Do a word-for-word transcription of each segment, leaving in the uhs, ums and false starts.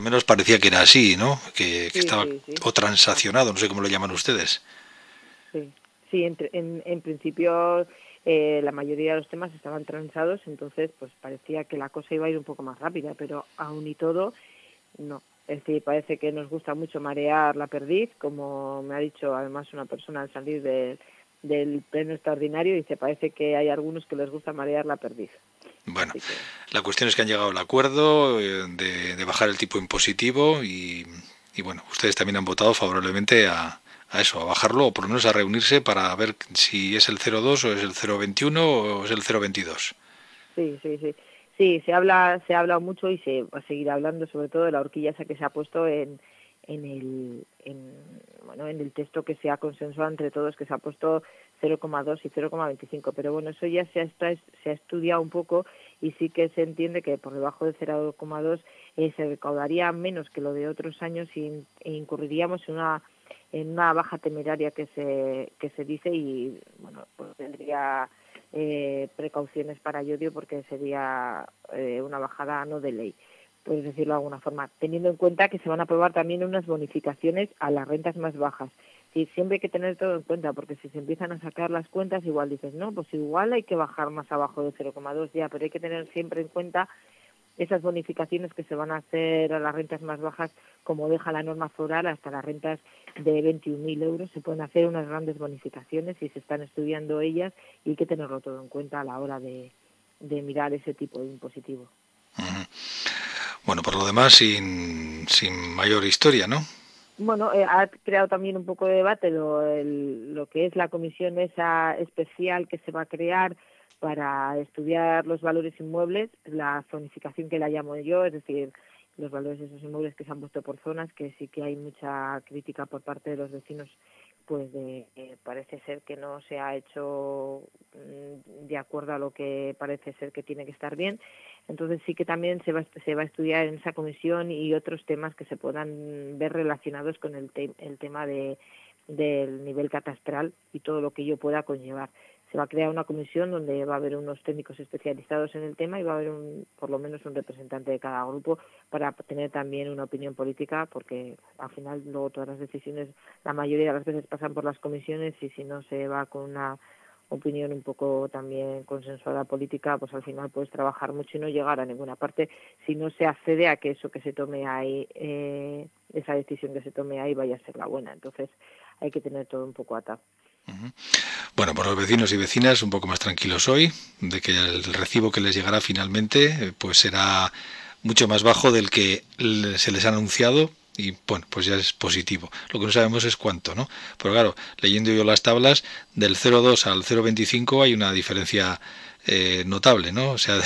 menos parecía que era así, ¿no? Que, que Sí, estaba sí, sí. o transaccionado, no sé cómo lo llaman ustedes. Sí, sí, en, en, en principio eh, la mayoría de los temas estaban transados, entonces pues parecía que la cosa iba a ir un poco más rápida, pero aún y todo, no. Es decir, parece que nos gusta mucho marear la perdiz, como me ha dicho además una persona al salir de, del pleno extraordinario, dice, parece que hay algunos que les gusta marear la perdiz. Bueno, Así que la cuestión es que han llegado al acuerdo eh, de, de bajar el tipo impositivo y, y bueno, ustedes también han votado favorablemente a, a eso, a bajarlo o por lo menos a reunirse para ver si es el cero coma dos o es el cero coma veintiuno o es el cero coma veintidós. sí, sí, sí. Sí, se habla, se ha hablado mucho y se va a seguir hablando sobre todo de la horquilla esa que se ha puesto en, en el, en, bueno, en el texto que se ha consensuado entre todos, que se ha puesto cero coma dos y cero coma veinticinco. Pero bueno, eso ya se ha, se ha estudiado un poco y sí que se entiende que por debajo de cero coma dos eh, se recaudaría menos que lo de otros años y, e incurriríamos en una en una baja temeraria que se que se dice y bueno, pues tendría eh, precauciones para Llodio porque sería eh, una bajada no de ley, puedes decirlo de alguna forma, teniendo en cuenta que se van a aprobar también unas bonificaciones a las rentas más bajas. Sí, siempre hay que tener todo en cuenta, porque si se empiezan a sacar las cuentas, igual dices, no, pues igual hay que bajar más abajo de cero coma dos ya, pero hay que tener siempre en cuenta esas bonificaciones que se van a hacer a las rentas más bajas, como deja la norma foral, hasta las rentas de veintiún mil euros se pueden hacer unas grandes bonificaciones y se están estudiando ellas y hay que tenerlo todo en cuenta a la hora de, de mirar ese tipo de impositivo. Uh-huh. Bueno, por lo demás, sin, sin mayor historia, ¿no? Bueno, eh, ha creado también un poco de debate lo, el, lo que es la comisión esa especial que se va a crear para estudiar los valores inmuebles, la zonificación que la llamo yo, es decir, los valores de esos inmuebles que se han puesto por zonas, que sí que hay mucha crítica por parte de los vecinos, pues de, eh, parece ser que no se ha hecho mm, de acuerdo a lo que parece ser que tiene que estar bien. Entonces sí que también se va, se va a estudiar en esa comisión y otros temas que se puedan ver relacionados con el, te, el tema de, del nivel catastral y todo lo que ello pueda conllevar. Se va a crear una comisión donde va a haber unos técnicos especializados en el tema y va a haber un, por lo menos un representante de cada grupo para tener también una opinión política, porque al final luego todas las decisiones, la mayoría de las veces pasan por las comisiones y si no se va con una opinión un poco también consensuada política, pues al final puedes trabajar mucho y no llegar a ninguna parte si no se accede a que eso que se tome ahí, eh, esa decisión que se tome ahí vaya a ser la buena. Entonces hay que tener todo un poco atado. Uh-huh. Bueno, por los vecinos y vecinas un poco más tranquilos hoy, de que el recibo que les llegará finalmente pues será mucho más bajo del que se les ha anunciado y bueno, pues ya es positivo. Lo que no sabemos es cuánto, ¿no? Pero claro, leyendo yo las tablas, del cero coma dos al cero coma veinticinco hay una diferencia eh, notable, ¿no? O sea, de,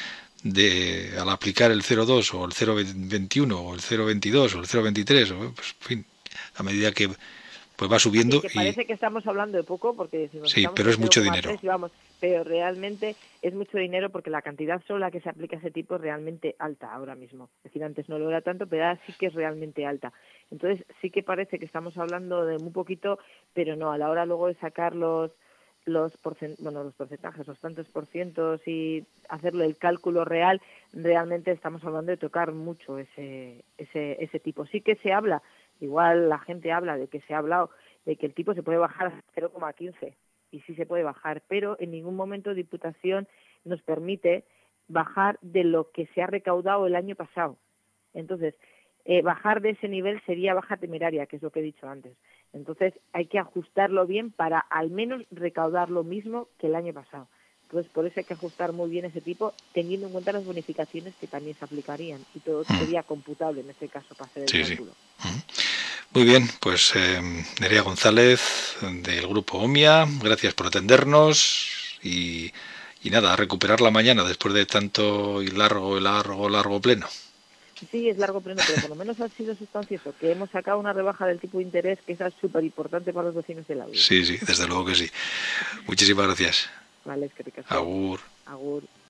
de al aplicar el cero coma dos o el cero coma veintiuno o el cero coma veintidós o el cero coma veintitrés, o, pues, en fin, a medida que pues va Sí, subiendo que y parece que estamos hablando de poco porque decimos sí, estamos pero en es mucho cero coma dinero. tres y vamos, pero realmente es mucho dinero porque la cantidad sola que se aplica a ese tipo es realmente alta ahora mismo. Es decir, antes no lo era tanto, pero ahora sí que es realmente alta. Entonces sí que parece que estamos hablando de muy poquito, pero no, a la hora luego de sacar los los porcent bueno los porcentajes, los tantos por cientos y hacerle el cálculo real, realmente estamos hablando de tocar mucho ese ese ese tipo. Sí que se habla, igual la gente habla de que se ha hablado de que el tipo se puede bajar a cero coma quince y sí se puede bajar, pero en ningún momento Diputación nos permite bajar de lo que se ha recaudado el año pasado. Entonces, eh, bajar de ese nivel sería baja temeraria, que es lo que he dicho antes. Entonces, hay que ajustarlo bien para al menos recaudar lo mismo que el año pasado. Entonces, por eso hay que ajustar muy bien ese tipo, teniendo en cuenta las bonificaciones que también se aplicarían y todo Mm, sería computable en este caso para hacer el sí, sí. cálculo. Mm. Muy bien, pues eh, Nerea González del grupo OMIA, gracias por atendernos y, y nada, a recuperar la mañana después de tanto y largo, largo, largo pleno. Sí, es largo pleno, pero por lo menos ha sido sustancioso, que hemos sacado una rebaja del tipo de interés, que esa es súper importante para los vecinos del audio. Sí, sí, desde luego que sí. Muchísimas gracias. Vale, es que ricasco. Agur. Agur.